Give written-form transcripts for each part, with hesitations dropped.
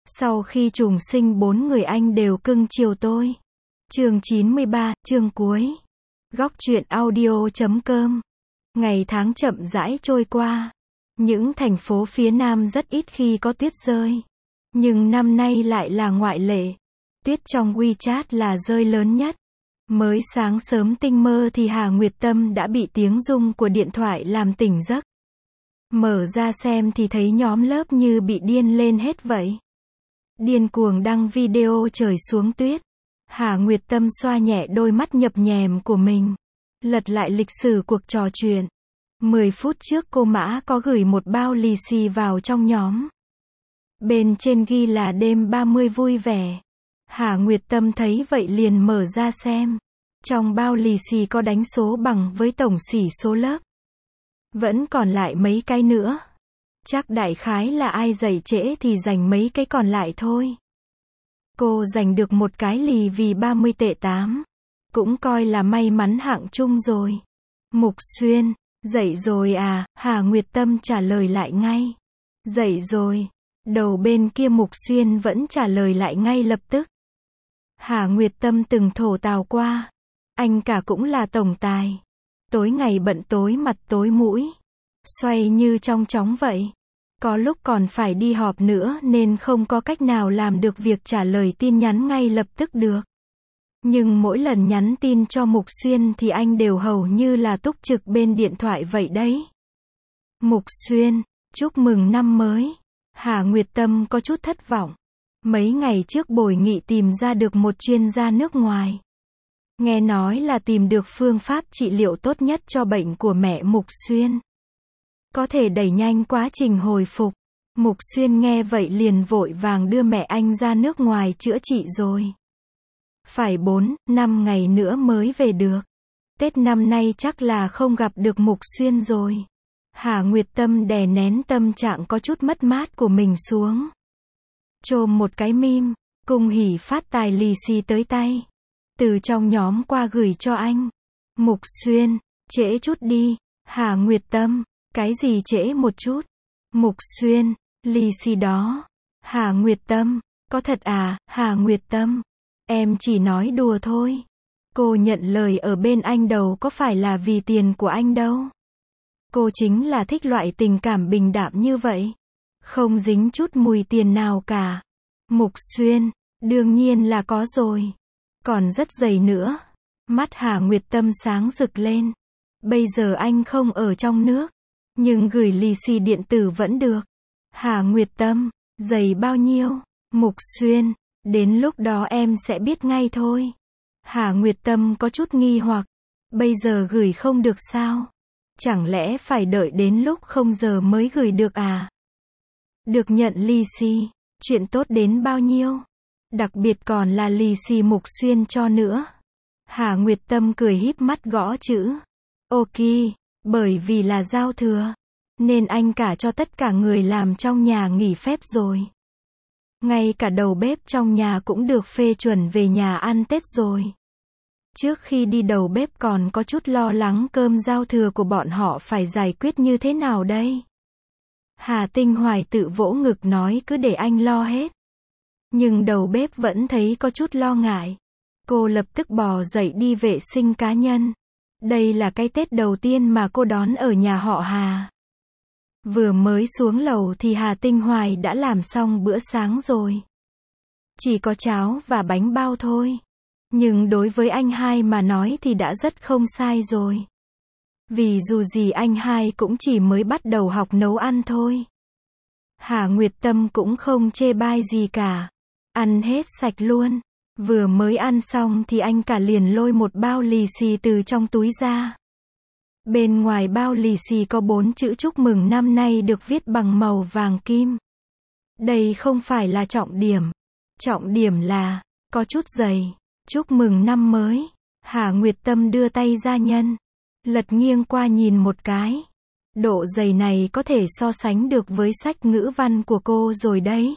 Sau khi trùng sinh 4 người anh đều cưng chiều tôi. Chương 93, chương cuối. Góc truyện audio.com. Ngày tháng chậm rãi trôi qua. Những thành phố phía Nam rất ít khi có tuyết rơi. Nhưng năm nay lại là ngoại lệ. Tuyết trong WeChat là rơi lớn nhất. Mới sáng sớm tinh mơ thì Hà Nguyệt Tâm đã bị tiếng rung của điện thoại làm tỉnh giấc. Mở ra xem thì thấy nhóm lớp như bị điên lên hết vậy. Điên cuồng đăng video trời xuống tuyết. Hà Nguyệt Tâm xoa nhẹ đôi mắt nhập nhèm của mình. Lật lại lịch sử cuộc trò chuyện. 10 phút trước cô Mã có gửi một bao lì xì vào trong nhóm. Bên trên ghi là đêm 30 vui vẻ. Hà Nguyệt Tâm thấy vậy liền mở ra xem. Trong bao lì xì có đánh số bằng với tổng xỉ số lớp. Vẫn còn lại mấy cái nữa. Chắc đại khái là ai dậy trễ thì giành mấy cái còn lại thôi. Cô giành được một cái lì vì 30 tệ 8. Cũng coi là may mắn hạng chung rồi. Mục Xuyên, dậy rồi à? Hà Nguyệt Tâm trả lời lại ngay. Dậy rồi. Đầu bên kia Mục Xuyên vẫn trả lời lại ngay lập tức. Hà Nguyệt Tâm từng thổ tào qua. Anh cả cũng là tổng tài. Tối ngày bận tối mặt tối mũi. Xoay như trong chóng vậy. Có lúc còn phải đi họp nữa nên không có cách nào làm được việc trả lời tin nhắn ngay lập tức được. Nhưng mỗi lần nhắn tin cho Mục Xuyên thì anh đều hầu như là túc trực bên điện thoại vậy đấy. Mục Xuyên, chúc mừng năm mới. Hà Nguyệt Tâm có chút thất vọng. Mấy ngày trước bồi nghị tìm ra được một chuyên gia nước ngoài. Nghe nói là tìm được phương pháp trị liệu tốt nhất cho bệnh của mẹ Mục Xuyên. Có thể đẩy nhanh quá trình hồi phục. Mục Xuyên nghe vậy liền vội vàng đưa mẹ anh ra nước ngoài chữa trị rồi. Phải 4-5 ngày nữa mới về được. Tết năm nay chắc là không gặp được Mục Xuyên rồi. Hà Nguyệt Tâm đè nén tâm trạng có chút mất mát của mình xuống. Chôm một cái meme, cùng hỉ phát tài lì xì tới tay. Từ trong nhóm qua gửi cho anh. Mục Xuyên, trễ chút đi. Hà Nguyệt Tâm, cái gì trễ một chút? Mục Xuyên, lì xì đó. Hà Nguyệt Tâm, có thật à? Hà Nguyệt Tâm, em chỉ nói đùa thôi. Cô nhận lời ở bên anh đâu có phải là vì tiền của anh đâu. Cô chính là thích loại tình cảm bình đạm như vậy. Không dính chút mùi tiền nào cả. Mục Xuyên, đương nhiên là có rồi. Còn rất dày nữa. Mắt Hà Nguyệt Tâm sáng rực lên. Bây giờ anh không ở trong nước. Nhưng gửi lì xì điện tử vẫn được. Hà Nguyệt Tâm, dày bao nhiêu? Mục Xuyên, đến lúc đó em sẽ biết ngay thôi. Hà Nguyệt Tâm có chút nghi hoặc. Bây giờ gửi không được sao? Chẳng lẽ phải đợi đến lúc 0 giờ mới gửi được à? Được nhận lì xì, chuyện tốt đến bao nhiêu? Đặc biệt còn là lì xì Mục Xuyên cho nữa. Hà Nguyệt Tâm cười híp mắt gõ chữ. Ok, bởi vì là giao thừa, nên anh cả cho tất cả người làm trong nhà nghỉ phép rồi. Ngay cả đầu bếp trong nhà cũng được phê chuẩn về nhà ăn Tết rồi. Trước khi đi đầu bếp còn có chút lo lắng cơm giao thừa của bọn họ phải giải quyết như thế nào đây. Hà Tinh Hoài tự vỗ ngực nói cứ để anh lo hết. Nhưng đầu bếp vẫn thấy có chút lo ngại. Cô lập tức bò dậy đi vệ sinh cá nhân. Đây là cái Tết đầu tiên mà cô đón ở nhà họ Hà. Vừa mới xuống lầu thì Hà Tinh Hoài đã làm xong bữa sáng rồi. Chỉ có cháo và bánh bao thôi. Nhưng đối với anh hai mà nói thì đã rất không sai rồi. Vì dù gì anh hai cũng chỉ mới bắt đầu học nấu ăn thôi. Hà Nguyệt Tâm cũng không chê bai gì cả. Ăn hết sạch luôn. Vừa mới ăn xong thì anh cả liền lôi một bao lì xì từ trong túi ra. Bên ngoài bao lì xì có 4 chữ chúc mừng năm nay được viết bằng màu vàng kim. Đây không phải là trọng điểm. Trọng điểm là, có chút dày. Chúc mừng năm mới. Hà Nguyệt Tâm đưa tay ra nhân. Lật nghiêng qua nhìn một cái. Độ dày này có thể so sánh được với sách ngữ văn của cô rồi đấy.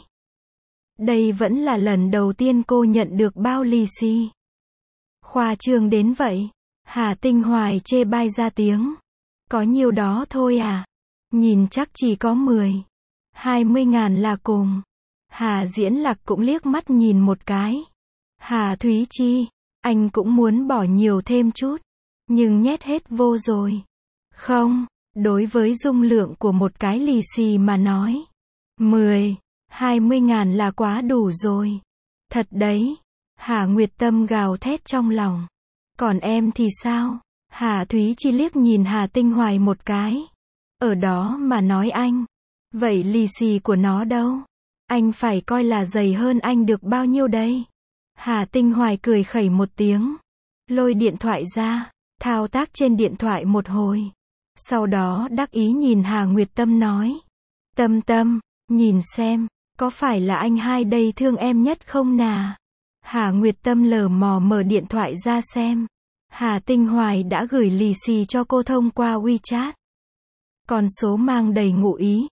Đây vẫn là lần đầu tiên cô nhận được bao lì xì. Khoa trương đến vậy. Hà Tinh Hoài chê bai ra tiếng. Có nhiêu đó thôi à? Nhìn chắc chỉ có 10, 20 ngàn là cùng. Hà Diễn Lạc cũng liếc mắt nhìn một cái. Hà Thúy Chi, anh cũng muốn bỏ nhiều thêm chút, nhưng nhét hết vô rồi. Không, đối với dung lượng của một cái lì xì mà nói, 10, 20 ngàn là quá đủ rồi. Thật đấy. Hà Nguyệt Tâm gào thét trong lòng. Còn em thì sao? Hà Thúy Chi liếc nhìn Hà Tinh Hoài một cái. Ở đó mà nói anh. Vậy lì xì của nó đâu? Anh phải coi là dày hơn anh được bao nhiêu đây? Hà Tinh Hoài cười khẩy một tiếng. Lôi điện thoại ra, thao tác trên điện thoại một hồi. Sau đó đắc ý nhìn Hà Nguyệt Tâm nói. Tâm Tâm, nhìn xem, có phải là anh hai đây thương em nhất không nà? Hà Nguyệt Tâm lờ mò mở điện thoại ra xem. Hà Tinh Hoài đã gửi lì xì cho cô thông qua WeChat. Con số mang đầy ngụ ý,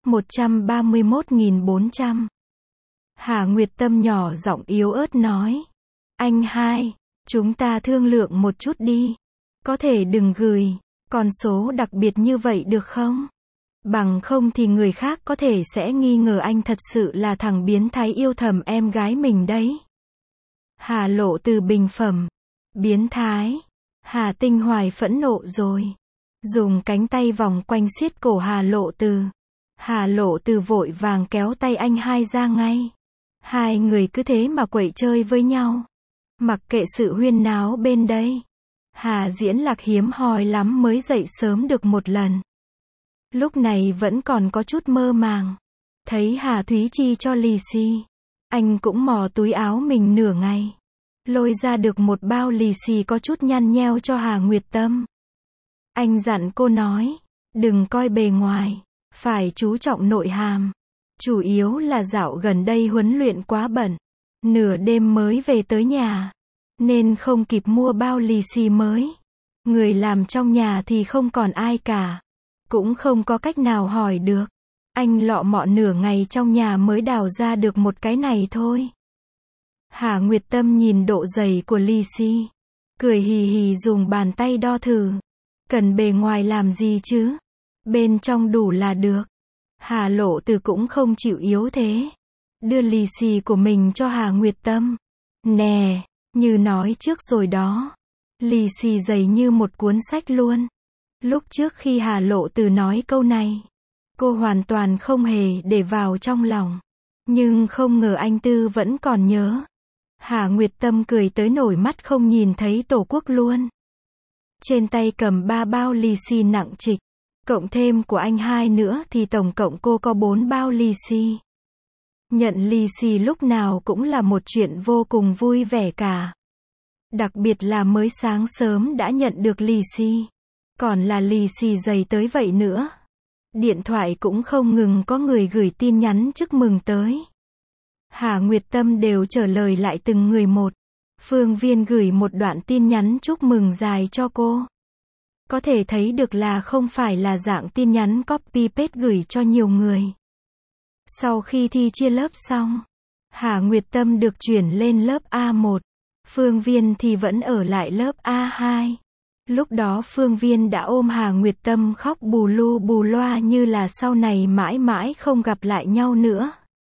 131.400. Hà Nguyệt Tâm nhỏ giọng yếu ớt nói. Anh hai, chúng ta thương lượng một chút đi. Có thể đừng gửi con số đặc biệt như vậy được không? Bằng không thì người khác có thể sẽ nghi ngờ anh thật sự là thằng biến thái yêu thầm em gái mình đấy. Hà Lộ Từ bình phẩm. Biến thái. Hà Tinh Hoài phẫn nộ rồi. Dùng cánh tay vòng quanh siết cổ Hà Lộ Từ. Hà Lộ Từ vội vàng kéo tay anh hai ra ngay. Hai người cứ thế mà quậy chơi với nhau. Mặc kệ sự huyên náo bên đây. Hà Diễn Lạc hiếm hoi lắm mới dậy sớm được một lần. Lúc này vẫn còn có chút mơ màng. Thấy Hà Thúy Chi cho lì xì. Anh cũng mò túi áo mình nửa ngày. Lôi ra được một bao lì xì có chút nhăn nheo cho Hà Nguyệt Tâm. Anh dặn cô nói. Đừng coi bề ngoài. Phải chú trọng nội hàm. Chủ yếu là dạo gần đây huấn luyện quá bận. Nửa đêm mới về tới nhà. Nên không kịp mua bao lì xì mới. Người làm trong nhà thì không còn ai cả. Cũng không có cách nào hỏi được. Anh lọ mọ nửa ngày trong nhà mới đào ra được một cái này thôi. Hà Nguyệt Tâm nhìn độ dày của lì xì. Cười hì hì dùng bàn tay đo thử. Cần bề ngoài làm gì chứ? Bên trong đủ là được. Hà Lộ Từ cũng không chịu yếu thế. Đưa lì xì của mình cho Hà Nguyệt Tâm. Nè, như nói trước rồi đó. Lì xì dày như một cuốn sách luôn. Lúc trước khi Hà Lộ Từ nói câu này, cô hoàn toàn không hề để vào trong lòng. Nhưng không ngờ anh Tư vẫn còn nhớ. Hà Nguyệt Tâm cười tới nổi mắt không nhìn thấy tổ quốc luôn. Trên tay cầm 3 bao lì xì nặng trịch. Cộng thêm của anh hai nữa thì tổng cộng cô có 4 bao lì xì. Nhận lì xì lúc nào cũng là một chuyện vô cùng vui vẻ cả. Đặc biệt là mới sáng sớm đã nhận được lì xì. Còn là lì xì dày tới vậy nữa. Điện thoại cũng không ngừng có người gửi tin nhắn chúc mừng tới. Hà Nguyệt Tâm đều trả lời lại từng người một. Phương Viên gửi một đoạn tin nhắn chúc mừng dài cho cô. Có thể thấy được là không phải là dạng tin nhắn copy paste gửi cho nhiều người. Sau khi thi chia lớp xong, Hà Nguyệt Tâm được chuyển lên lớp A1. Phương Viên thì vẫn ở lại lớp A2. Lúc đó Phương Viên đã ôm Hà Nguyệt Tâm khóc bù lu bù loa như là sau này mãi mãi không gặp lại nhau nữa.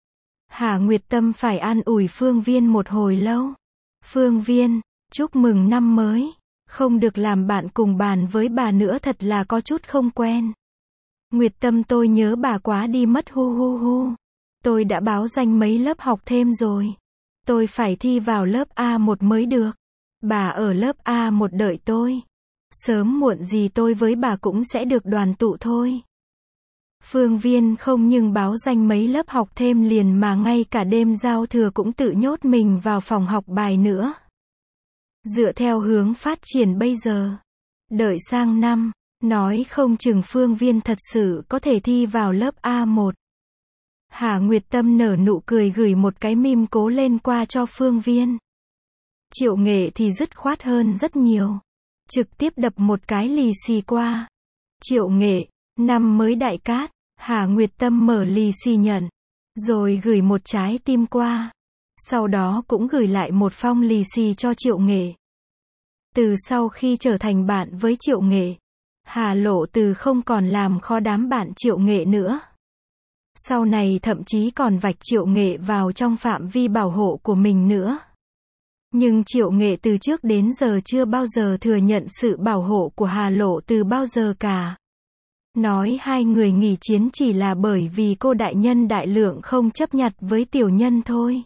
Hà Nguyệt Tâm phải an ủi Phương Viên một hồi lâu. Phương Viên, chúc mừng năm mới. Không được làm bạn cùng bàn với bà nữa thật là có chút không quen. Nguyệt Tâm tôi nhớ bà quá đi mất hu hu hu. Tôi đã báo danh mấy lớp học thêm rồi. Tôi phải thi vào lớp A1 mới được. Bà ở lớp A1 đợi tôi. Sớm muộn gì tôi với bà cũng sẽ được đoàn tụ thôi. Phương Viên không nhưng báo danh mấy lớp học thêm liền mà ngay cả đêm giao thừa cũng tự nhốt mình vào phòng học bài nữa. Dựa theo hướng phát triển bây giờ, đợi sang năm, nói không chừng Phương Viên thật sự có thể thi vào lớp A1. Hà Nguyệt Tâm nở nụ cười gửi một cái meme cố lên qua cho Phương Viên. Triệu Nghệ thì dứt khoát hơn rất nhiều. Trực tiếp đập một cái lì xì qua. Triệu Nghệ, năm mới đại cát. Hà Nguyệt Tâm mở lì xì nhận. Rồi gửi một trái tim qua. Sau đó cũng gửi lại một phong lì xì cho Triệu Nghệ. Từ sau khi trở thành bạn với Triệu Nghệ, Hà Lộ Từ không còn làm khó đám bạn Triệu Nghệ nữa. Sau này thậm chí còn vạch Triệu Nghệ vào trong phạm vi bảo hộ của mình nữa. Nhưng Triệu Nghệ từ trước đến giờ chưa bao giờ thừa nhận sự bảo hộ của Hà Lộ từ bao giờ cả. Nói hai người nghỉ chiến chỉ là bởi vì cô đại nhân đại lượng không chấp nhặt với tiểu nhân thôi.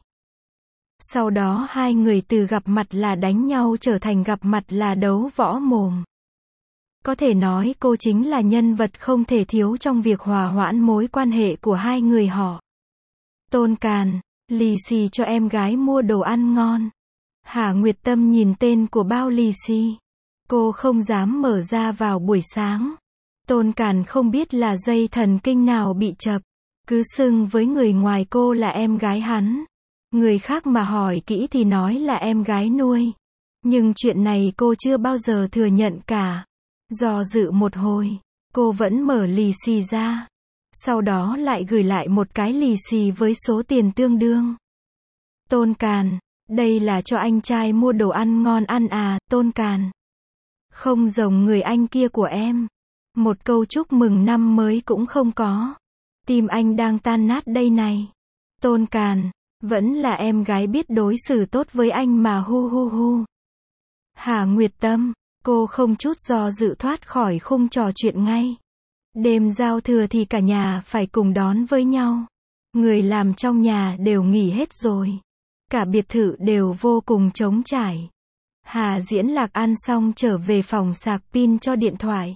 Sau đó hai người từ gặp mặt là đánh nhau trở thành gặp mặt là đấu võ mồm. Có thể nói cô chính là nhân vật không thể thiếu trong việc hòa hoãn mối quan hệ của hai người họ. Tôn Càn, lì xì cho em gái mua đồ ăn ngon. Hà Nguyệt Tâm nhìn tên của bao lì xì. Cô không dám mở ra vào buổi sáng. Tôn Càn không biết là dây thần kinh nào bị chập. Cứ xưng với người ngoài cô là em gái hắn. Người khác mà hỏi kỹ thì nói là em gái nuôi. Nhưng chuyện này cô chưa bao giờ thừa nhận cả. Do dự một hồi, cô vẫn mở lì xì ra. Sau đó lại gửi lại một cái lì xì với số tiền tương đương. Tôn Càn, đây là cho anh trai mua đồ ăn ngon ăn à, Tôn Càn. Không giống người anh kia của em. Một câu chúc mừng năm mới cũng không có. Tim anh đang tan nát đây này. Tôn Càn, vẫn là em gái biết đối xử tốt với anh mà hu hu hu. Hà Nguyệt Tâm, cô không chút do dự thoát khỏi khung trò chuyện ngay. Đêm giao thừa thì cả nhà phải cùng đón với nhau. Người làm trong nhà đều nghỉ hết rồi. Cả biệt thự đều vô cùng trống trải. Hà Diễn Lạc ăn xong trở về phòng sạc pin cho điện thoại.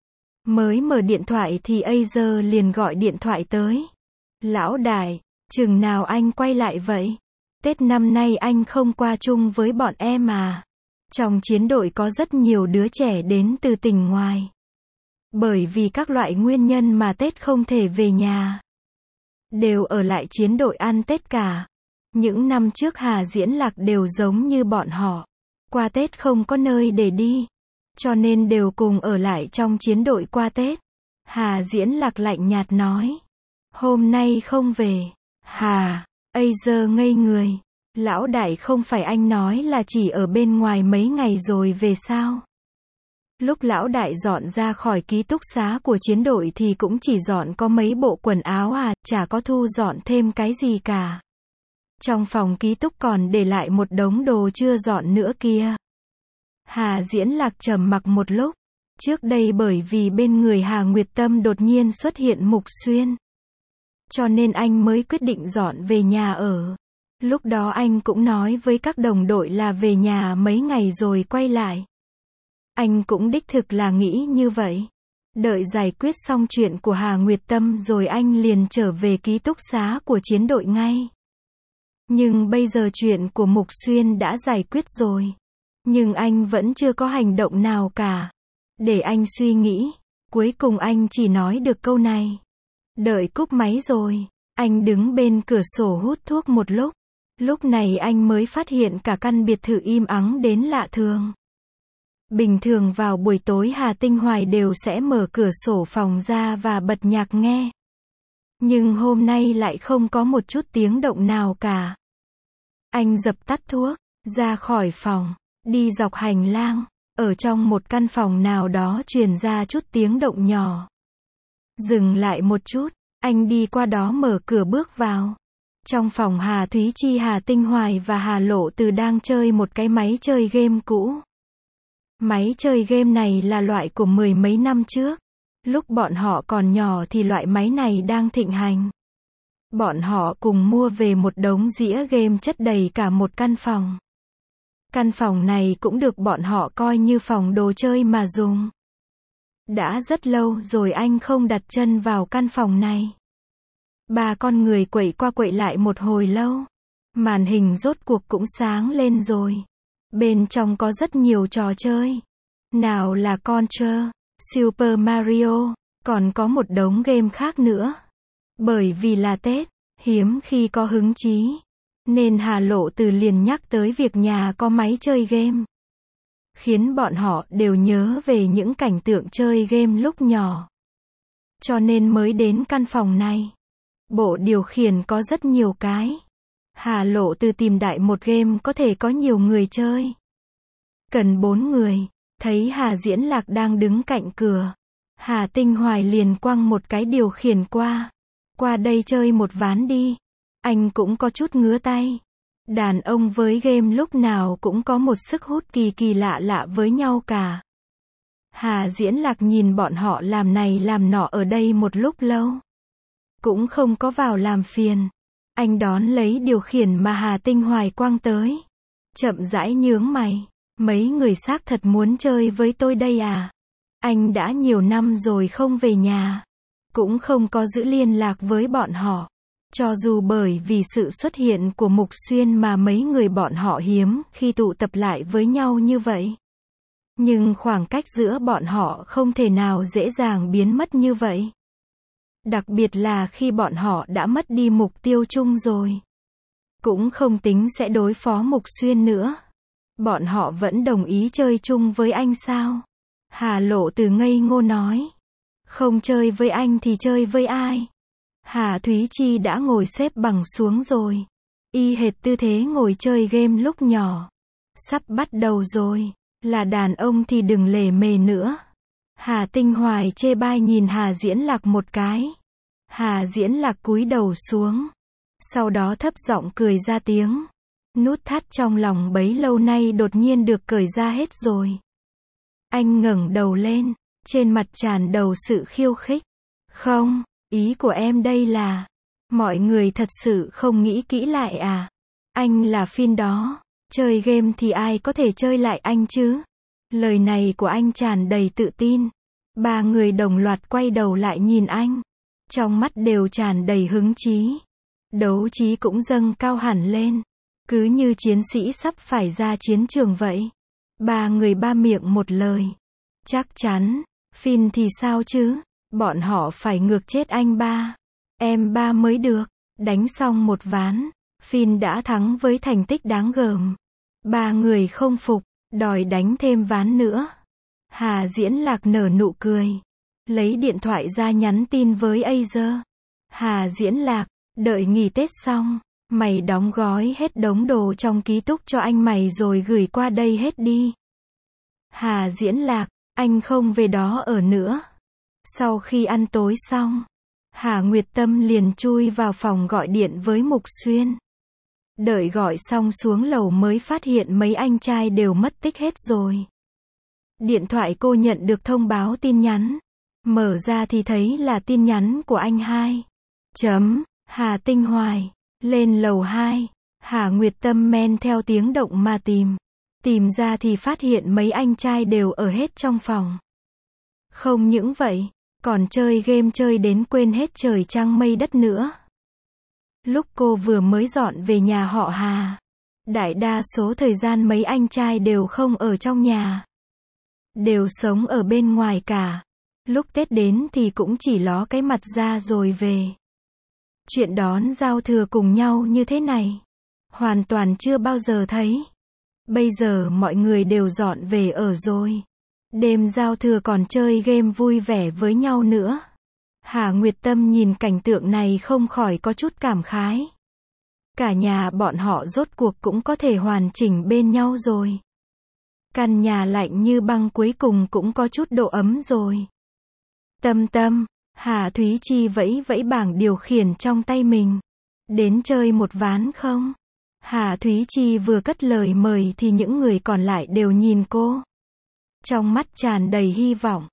Mới mở điện thoại thì Acer liền gọi điện thoại tới. Lão đại, chừng nào anh quay lại vậy? Tết năm nay anh không qua chung với bọn em à? Trong chiến đội có rất nhiều đứa trẻ đến từ tỉnh ngoài. Bởi vì các loại nguyên nhân mà Tết không thể về nhà. Đều ở lại chiến đội ăn Tết cả. Những năm trước Hà Diễn Lạc đều giống như bọn họ. Qua Tết không có nơi để đi. Cho nên đều cùng ở lại trong chiến đội qua Tết. Hà Diễn Lạc lạnh nhạt nói. Hôm nay không về. Hà, Acer ngây người. Lão đại không phải anh nói là chỉ ở bên ngoài mấy ngày rồi về sao? Lúc lão đại dọn ra khỏi ký túc xá của chiến đội thì cũng chỉ dọn có mấy bộ quần áo à, chả có thu dọn thêm cái gì cả. Trong phòng ký túc còn để lại một đống đồ chưa dọn nữa kia. Hà Diễn Lạc trầm mặc một lúc. Trước đây bởi vì bên người Hà Nguyệt Tâm đột nhiên xuất hiện Mục Xuyên. Cho nên anh mới quyết định dọn về nhà ở. Lúc đó anh cũng nói với các đồng đội là về nhà mấy ngày rồi quay lại. Anh cũng đích thực là nghĩ như vậy. Đợi giải quyết xong chuyện của Hà Nguyệt Tâm rồi anh liền trở về ký túc xá của chiến đội ngay. Nhưng bây giờ chuyện của Mục Xuyên đã giải quyết rồi. Nhưng anh vẫn chưa có hành động nào cả. Để anh suy nghĩ. Cuối cùng anh chỉ nói được câu này. Đợi cúp máy rồi. Anh đứng bên cửa sổ hút thuốc một lúc. Lúc này anh mới phát hiện cả căn biệt thự im ắng đến lạ thường. Bình thường vào buổi tối Hà Tinh Hoài đều sẽ mở cửa sổ phòng ra và bật nhạc nghe. Nhưng hôm nay lại không có một chút tiếng động nào cả. Anh dập tắt thuốc, ra khỏi phòng, đi dọc hành lang. Ở trong một căn phòng nào đó truyền ra chút tiếng động nhỏ. Dừng lại một chút, anh đi qua đó mở cửa bước vào. Trong phòng Hà Thúy Chi, Hà Tinh Hoài và Hà Lộ Từ đang chơi một cái máy chơi game cũ. Máy chơi game này là loại của mười mấy năm trước. Lúc bọn họ còn nhỏ thì loại máy này đang thịnh hành. Bọn họ cùng mua về một đống dĩa game chất đầy cả một căn phòng. Căn phòng này cũng được bọn họ coi như phòng đồ chơi mà dùng. Đã rất lâu rồi anh không đặt chân vào căn phòng này. Ba con người quậy qua quậy lại một hồi lâu. Màn hình rốt cuộc cũng sáng lên rồi. Bên trong có rất nhiều trò chơi. Nào là Contra, Super Mario, còn có một đống game khác nữa. Bởi vì là Tết, hiếm khi có hứng chí. Nên Hà Lộ Từ liền nhắc tới việc nhà có máy chơi game. Khiến bọn họ đều nhớ về những cảnh tượng chơi game lúc nhỏ. Cho nên mới đến căn phòng này. Bộ điều khiển có rất nhiều cái. Hà Lộ Từ tìm đại một game có thể có nhiều người chơi. Cần 4 người. Thấy Hà Diễn Lạc đang đứng cạnh cửa. Hà Tinh Hoài liền quăng một cái điều khiển qua. Qua đây chơi một ván đi. Anh cũng có chút ngứa tay. Đàn ông với game lúc nào cũng có một sức hút kỳ kỳ lạ lạ với nhau cả. Hà Diễn Lạc nhìn bọn họ làm này làm nọ ở đây một lúc lâu. Cũng không có vào làm phiền. Anh đón lấy điều khiển mà Hà Tinh Hoài quăng tới. Chậm rãi nhướng mày. Mấy người xác thật muốn chơi với tôi đây à? Anh đã nhiều năm rồi không về nhà. Cũng không có giữ liên lạc với bọn họ. Cho dù bởi vì sự xuất hiện của Mục Xuyên mà mấy người bọn họ hiếm khi tụ tập lại với nhau như vậy. Nhưng khoảng cách giữa bọn họ không thể nào dễ dàng biến mất như vậy. Đặc biệt là khi bọn họ đã mất đi mục tiêu chung rồi. Cũng không tính sẽ đối phó Mục Xuyên nữa. Bọn họ vẫn đồng ý chơi chung với anh sao? Hà Lộ Từ ngây ngô nói. Không chơi với anh thì chơi với ai? Hà Thúy Chi đã ngồi xếp bằng xuống rồi. Y hệt tư thế ngồi chơi game lúc nhỏ. Sắp bắt đầu rồi. Là đàn ông thì đừng lề mề nữa. Hà Tinh Hoài chê bai nhìn Hà Diễn Lạc một cái. Hà Diễn Lạc cúi đầu xuống. Sau đó thấp giọng cười ra tiếng. Nút thắt trong lòng bấy lâu nay đột nhiên được cởi ra hết rồi. Anh ngẩng đầu lên. Trên mặt tràn đầu sự khiêu khích. Không, ý của em đây là, mọi người thật sự không nghĩ kỹ lại à? Anh là Phin đó. Chơi game thì ai có thể chơi lại anh chứ? Lời này của anh tràn đầy tự tin. Ba người đồng loạt quay đầu lại nhìn anh. Trong mắt đều tràn đầy hứng chí. Đấu trí cũng dâng cao hẳn lên. Cứ như chiến sĩ sắp phải ra chiến trường vậy. Ba người ba miệng một lời. Chắc chắn. Phin thì sao chứ? Bọn họ phải ngược chết anh ba. Em ba mới được. Đánh xong một ván. Phin đã thắng với thành tích đáng gờm. Ba người không phục. Đòi đánh thêm ván nữa. Hà Diễn Lạc nở nụ cười. Lấy điện thoại ra nhắn tin với Azer. Hà Diễn Lạc, đợi nghỉ Tết xong. Mày đóng gói hết đống đồ trong ký túc cho anh mày rồi gửi qua đây hết đi. Hà Diễn Lạc, anh không về đó ở nữa. Sau khi ăn tối xong, Hà Nguyệt Tâm liền chui vào phòng gọi điện với Mục Xuyên. Đợi gọi xong xuống lầu mới phát hiện mấy anh trai đều mất tích hết rồi. Điện thoại cô nhận được thông báo tin nhắn. Mở ra thì thấy là tin nhắn của anh hai. Hà Tinh Hoài. Lên lầu 2. Hà Nguyệt Tâm men theo tiếng động mà tìm. Tìm ra thì phát hiện mấy anh trai đều ở hết trong phòng. Không những vậy, còn chơi game chơi đến quên hết trời trăng mây đất nữa. Lúc cô vừa mới dọn về nhà họ Hà, đại đa số thời gian mấy anh trai đều không ở trong nhà. Đều sống ở bên ngoài cả. Lúc Tết đến thì cũng chỉ ló cái mặt ra rồi về. Chuyện đón giao thừa cùng nhau như thế này, hoàn toàn chưa bao giờ thấy. Bây giờ mọi người đều dọn về ở rồi. Đêm giao thừa còn chơi game vui vẻ với nhau nữa. Hà Nguyệt Tâm nhìn cảnh tượng này không khỏi có chút cảm khái. Cả nhà bọn họ rốt cuộc cũng có thể hoàn chỉnh bên nhau rồi. Căn nhà lạnh như băng cuối cùng cũng có chút độ ấm rồi. Tâm, Hà Thúy Chi vẫy vẫy bảng điều khiển trong tay mình. Đến chơi một ván không? Hà Thúy Chi vừa cất lời mời thì những người còn lại đều nhìn cô. Trong mắt tràn đầy hy vọng.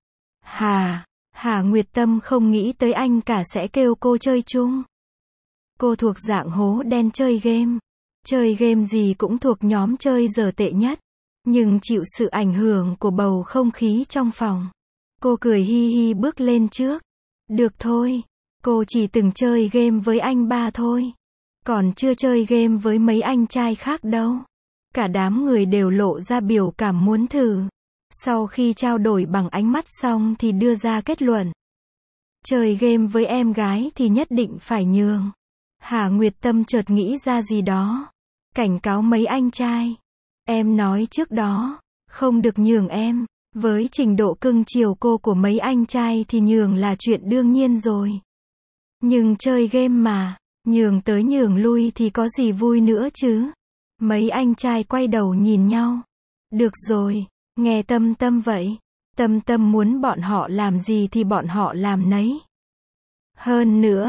Hà Nguyệt Tâm không nghĩ tới anh cả sẽ kêu cô chơi chung. Cô thuộc dạng hố đen chơi game. Chơi game gì cũng thuộc nhóm chơi dở tệ nhất. Nhưng chịu sự ảnh hưởng của bầu không khí trong phòng. Cô cười hi hi bước lên trước. Được thôi. Cô chỉ từng chơi game với anh ba thôi. Còn chưa chơi game với mấy anh trai khác đâu. Cả đám người đều lộ ra biểu cảm muốn thử. Sau khi trao đổi bằng ánh mắt xong thì đưa ra kết luận. Chơi game với em gái thì nhất định phải nhường. Hà Nguyệt Tâm chợt nghĩ ra gì đó. Cảnh cáo mấy anh trai. Em nói trước đó, không được nhường em. Với trình độ cưng chiều cô của mấy anh trai thì nhường là chuyện đương nhiên rồi. Nhưng chơi game mà, nhường tới nhường lui thì có gì vui nữa chứ. Mấy anh trai quay đầu nhìn nhau. Được rồi, nghe Tâm vậy. Tâm muốn bọn họ làm gì thì bọn họ làm nấy. Hơn nữa,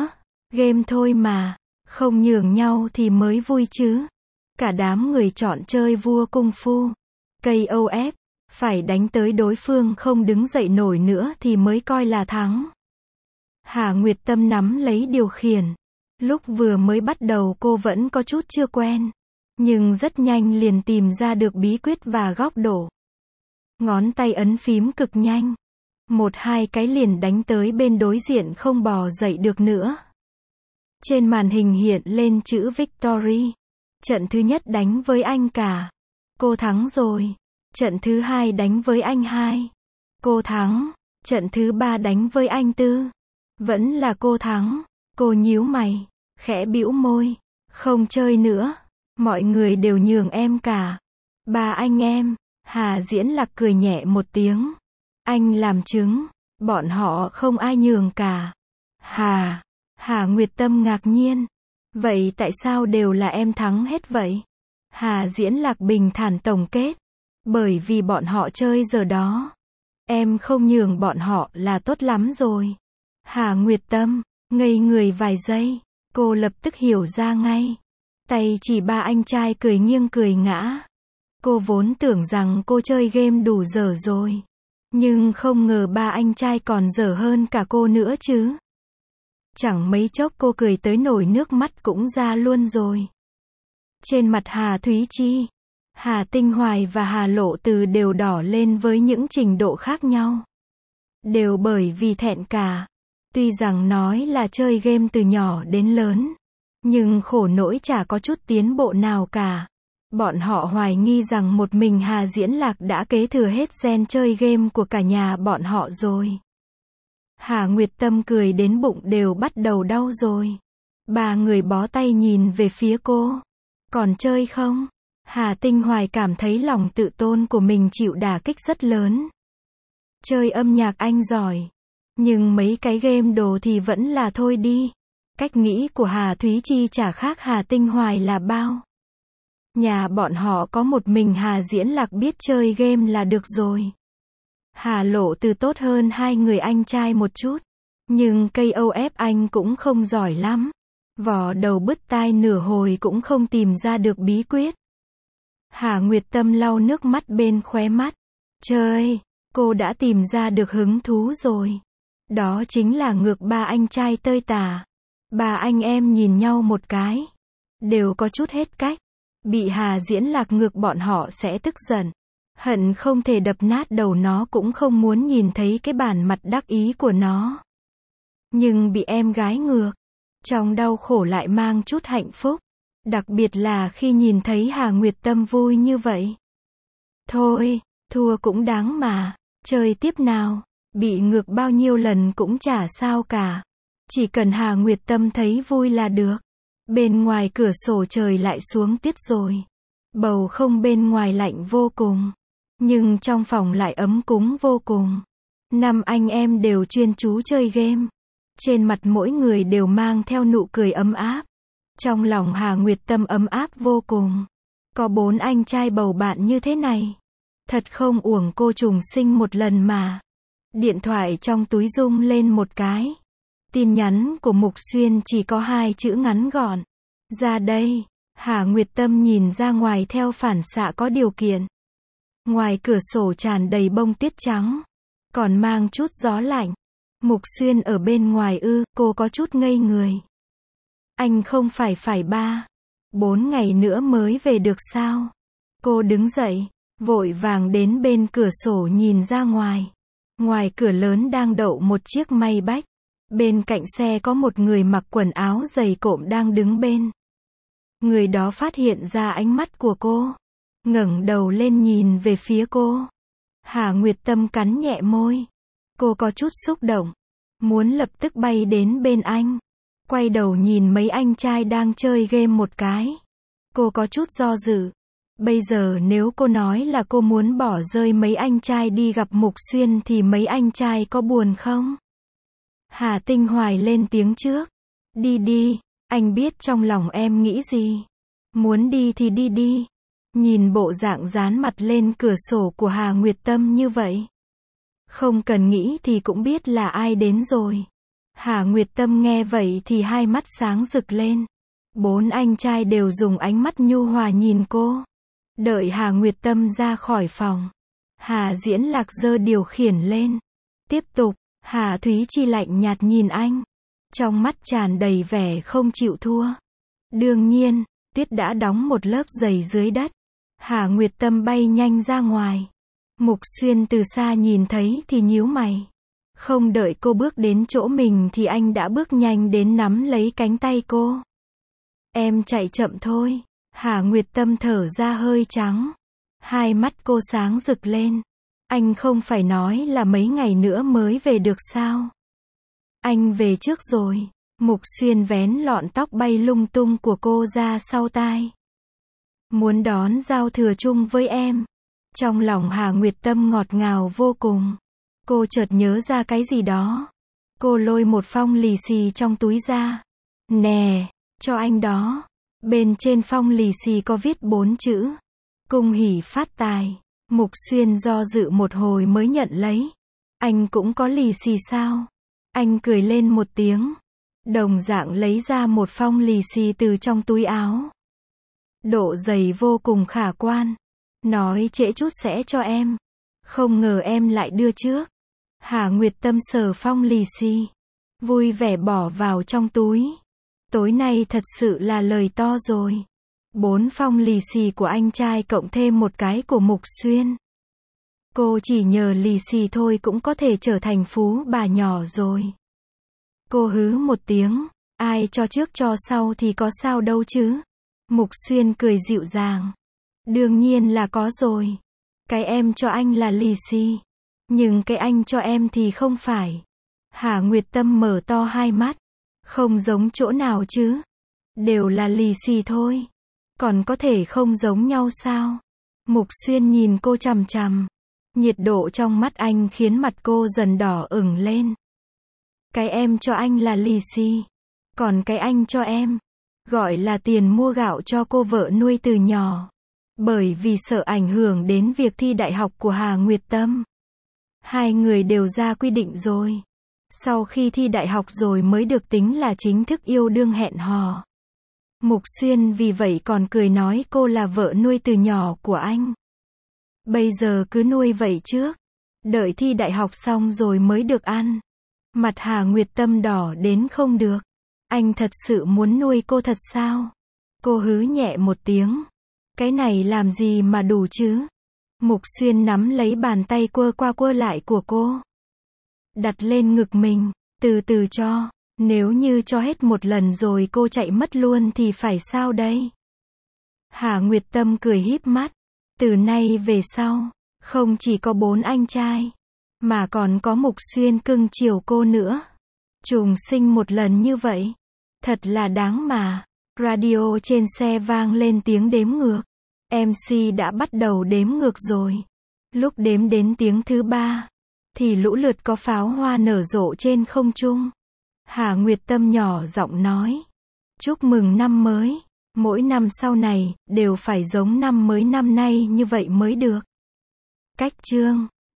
Game thôi mà, không nhường nhau thì mới vui chứ. Cả đám người chọn chơi vua cung phu. KOF, phải đánh tới đối phương không đứng dậy nổi nữa thì mới coi là thắng. Hà Nguyệt Tâm nắm lấy điều khiển. Lúc vừa mới bắt đầu cô vẫn có chút chưa quen. Nhưng rất nhanh liền tìm ra được bí quyết và góc độ. Ngón tay ấn phím cực nhanh. 1-2 cái liền đánh tới bên đối diện không bò dậy được nữa. Trên màn hình hiện lên chữ Victory. Trận thứ nhất đánh với anh cả. Cô thắng rồi. Trận thứ hai đánh với anh 2. Cô thắng. Trận thứ ba đánh với anh 4. Vẫn là cô thắng. Cô nhíu mày, khẽ bĩu môi. Không chơi nữa. Mọi người đều nhường em cả. Ba anh em. Hà Diễn Lạc cười nhẹ một tiếng. Anh làm chứng. Bọn họ không ai nhường cả. Hà Nguyệt Tâm ngạc nhiên. Vậy tại sao đều là em thắng hết vậy? Hà Diễn Lạc bình thản tổng kết. Bởi vì bọn họ chơi giờ đó. Em không nhường bọn họ là tốt lắm rồi. Hà Nguyệt Tâm ngây người vài giây. Cô lập tức hiểu ra ngay. Tay chỉ ba anh trai cười nghiêng cười ngã. Cô vốn tưởng rằng cô chơi game đủ dở rồi. Nhưng không ngờ ba anh trai còn dở hơn cả cô nữa chứ. Chẳng mấy chốc cô cười tới nổi nước mắt cũng ra luôn rồi. Trên mặt Hà Thúy Chi, Hà Tinh Hoài và Hà Lộ Từ đều đỏ lên với những trình độ khác nhau. Đều bởi vì thẹn cả. Tuy rằng nói là chơi game từ nhỏ đến lớn, nhưng khổ nỗi chả có chút tiến bộ nào cả. Bọn họ hoài nghi rằng một mình Hà Diễn Lạc đã kế thừa hết gen chơi game của cả nhà bọn họ rồi. Hà Nguyệt Tâm cười đến bụng đều bắt đầu đau rồi. Ba người bó tay nhìn về phía cô. Còn chơi không? Hà Tinh Hoài cảm thấy lòng tự tôn của mình chịu đả kích rất lớn. Chơi âm nhạc anh giỏi. Nhưng mấy cái game đồ thì vẫn là thôi đi. Cách nghĩ của Hà Thúy Chi chả khác Hà Tinh Hoài là bao. Nhà bọn họ có một mình Hà Diễn Lạc biết chơi game là được rồi. Hà Lộ Từ tốt hơn hai người anh trai một chút. Nhưng KOF anh cũng không giỏi lắm. Vò đầu bứt tai nửa hồi cũng không tìm ra được bí quyết. Hà Nguyệt Tâm lau nước mắt bên khóe mắt. Chơi, cô đã tìm ra được hứng thú rồi. Đó chính là ngược ba anh trai tơi tả. Ba anh em nhìn nhau một cái. Đều có chút hết cách. Bị Hà Diễn Lạc ngược bọn họ sẽ tức giận. Hận không thể đập nát đầu nó cũng không muốn nhìn thấy cái bản mặt đắc ý của nó. Nhưng bị em gái ngược. Trong đau khổ lại mang chút hạnh phúc. Đặc biệt là khi nhìn thấy Hà Nguyệt Tâm vui như vậy. Thôi, thua cũng đáng mà. Chơi tiếp nào. Bị ngược bao nhiêu lần cũng chả sao cả. Chỉ cần Hà Nguyệt Tâm thấy vui là được. Bên ngoài cửa sổ trời lại xuống tiết rồi. Bầu không bên ngoài lạnh vô cùng. Nhưng trong phòng lại ấm cúng vô cùng. 5 anh em đều chuyên chú chơi game. Trên mặt mỗi người đều mang theo nụ cười ấm áp. Trong lòng Hà Nguyệt Tâm ấm áp vô cùng. Có 4 anh trai bầu bạn như thế này. Thật không uổng cô trùng sinh một lần mà. Điện thoại trong túi rung lên một cái. Tin nhắn của Mục Xuyên chỉ có 2 chữ ngắn gọn. Ra đây. Hà Nguyệt Tâm nhìn ra ngoài theo phản xạ có điều kiện. Ngoài cửa sổ tràn đầy bông tuyết trắng. Còn mang chút gió lạnh. Mục Xuyên ở bên ngoài ư, cô có chút ngây người. Anh không phải 4 ngày nữa mới về được sao? Cô đứng dậy, vội vàng đến bên cửa sổ nhìn ra ngoài. Ngoài cửa lớn đang đậu một chiếc Maybach. Bên cạnh xe có một người mặc quần áo dày cộm đang đứng bên. Người đó phát hiện ra ánh mắt của cô. Ngẩng đầu lên nhìn về phía cô. Hà Nguyệt Tâm cắn nhẹ môi. Cô có chút xúc động. Muốn lập tức bay đến bên anh. Quay đầu nhìn mấy anh trai đang chơi game một cái. Cô có chút do dự. Bây giờ nếu cô nói là cô muốn bỏ rơi mấy anh trai đi gặp Mục Xuyên thì mấy anh trai có buồn không? Hà Tinh Hoài lên tiếng trước. Đi đi, anh biết trong lòng em nghĩ gì. Muốn đi thì đi đi. Nhìn bộ dạng dán mặt lên cửa sổ của Hà Nguyệt Tâm như vậy. Không cần nghĩ thì cũng biết là ai đến rồi. Hà Nguyệt Tâm nghe vậy thì hai mắt sáng rực lên. 4 anh trai đều dùng ánh mắt nhu hòa nhìn cô. Đợi Hà Nguyệt Tâm ra khỏi phòng, Hà Diễn Lạc giơ điều khiển lên. Tiếp tục, Hà Thúy Chi lạnh nhạt nhìn anh. Trong mắt tràn đầy vẻ không chịu thua. Đương nhiên, tuyết đã đóng một lớp dày dưới đất. Hà Nguyệt Tâm bay nhanh ra ngoài. Mục Xuyên từ xa nhìn thấy thì nhíu mày. Không đợi cô bước đến chỗ mình thì anh đã bước nhanh đến nắm lấy cánh tay cô. Em chạy chậm thôi. Hà Nguyệt Tâm thở ra hơi trắng. Hai mắt cô sáng rực lên. Anh không phải nói là mấy ngày nữa mới về được sao? Anh về trước rồi. Mục Xuyên vén lọn tóc bay lung tung của cô ra sau tai. Muốn đón giao thừa chung với em. Trong lòng Hà Nguyệt Tâm ngọt ngào vô cùng. Cô chợt nhớ ra cái gì đó. Cô lôi một phong lì xì trong túi ra. Nè, cho anh đó. Bên trên phong lì xì có viết 4 chữ. Cung hỷ phát tài. Mục Xuyên do dự một hồi mới nhận lấy. Anh cũng có lì xì sao? Anh cười lên một tiếng. Đồng dạng lấy ra một phong lì xì từ trong túi áo. Độ dày vô cùng khả quan. Nói trễ chút sẽ cho em. Không ngờ em lại đưa trước. Hà Nguyệt Tâm sờ phong lì xì. Vui vẻ bỏ vào trong túi. Tối nay thật sự là lời to rồi. 4 phong lì xì của anh trai cộng thêm một cái của Mục Xuyên. Cô chỉ nhờ lì xì thôi cũng có thể trở thành phú bà nhỏ rồi. Cô hứ một tiếng. Ai cho trước cho sau thì có sao đâu chứ. Mục Xuyên cười dịu dàng. Đương nhiên là có rồi. Cái em cho anh là lì xì. Nhưng cái anh cho em thì không phải. Hà Nguyệt Tâm mở to hai mắt. Không giống chỗ nào chứ. Đều là lì xì thôi. Còn có thể không giống nhau sao? Mục Xuyên nhìn cô chằm chằm. Nhiệt độ trong mắt anh khiến mặt cô dần đỏ ửng lên. Cái em cho anh là lì xì. Còn cái anh cho em, gọi là tiền mua gạo cho cô vợ nuôi từ nhỏ. Bởi vì sợ ảnh hưởng đến việc thi đại học của Hà Nguyệt Tâm. Hai người đều ra quy định rồi. Sau khi thi đại học rồi mới được tính là chính thức yêu đương hẹn hò. Mục Xuyên vì vậy còn cười nói cô là vợ nuôi từ nhỏ của anh. Bây giờ cứ nuôi vậy trước. Đợi thi đại học xong rồi mới được ăn. Mặt Hà Nguyệt Tâm đỏ đến không được. Anh thật sự muốn nuôi cô thật sao? Cô hứ nhẹ một tiếng. Cái này làm gì mà đủ chứ? Mục Xuyên nắm lấy bàn tay quơ qua quơ lại của cô. Đặt lên ngực mình, từ từ cho. Nếu như cho hết một lần rồi cô chạy mất luôn thì phải sao đây? Hà Nguyệt Tâm cười híp mắt. Từ nay về sau, không chỉ có 4 anh trai, mà còn có Mục Xuyên cưng chiều cô nữa. Trùng sinh một lần như vậy. Thật là đáng mà. Radio trên xe vang lên tiếng đếm ngược. MC đã bắt đầu đếm ngược rồi. Lúc đếm đến tiếng thứ 3, thì lũ lượt có pháo hoa nở rộ trên không trung. Hà Nguyệt Tâm nhỏ giọng nói. Chúc mừng năm mới. Mỗi năm sau này, đều phải giống năm mới năm nay như vậy mới được. Cách chương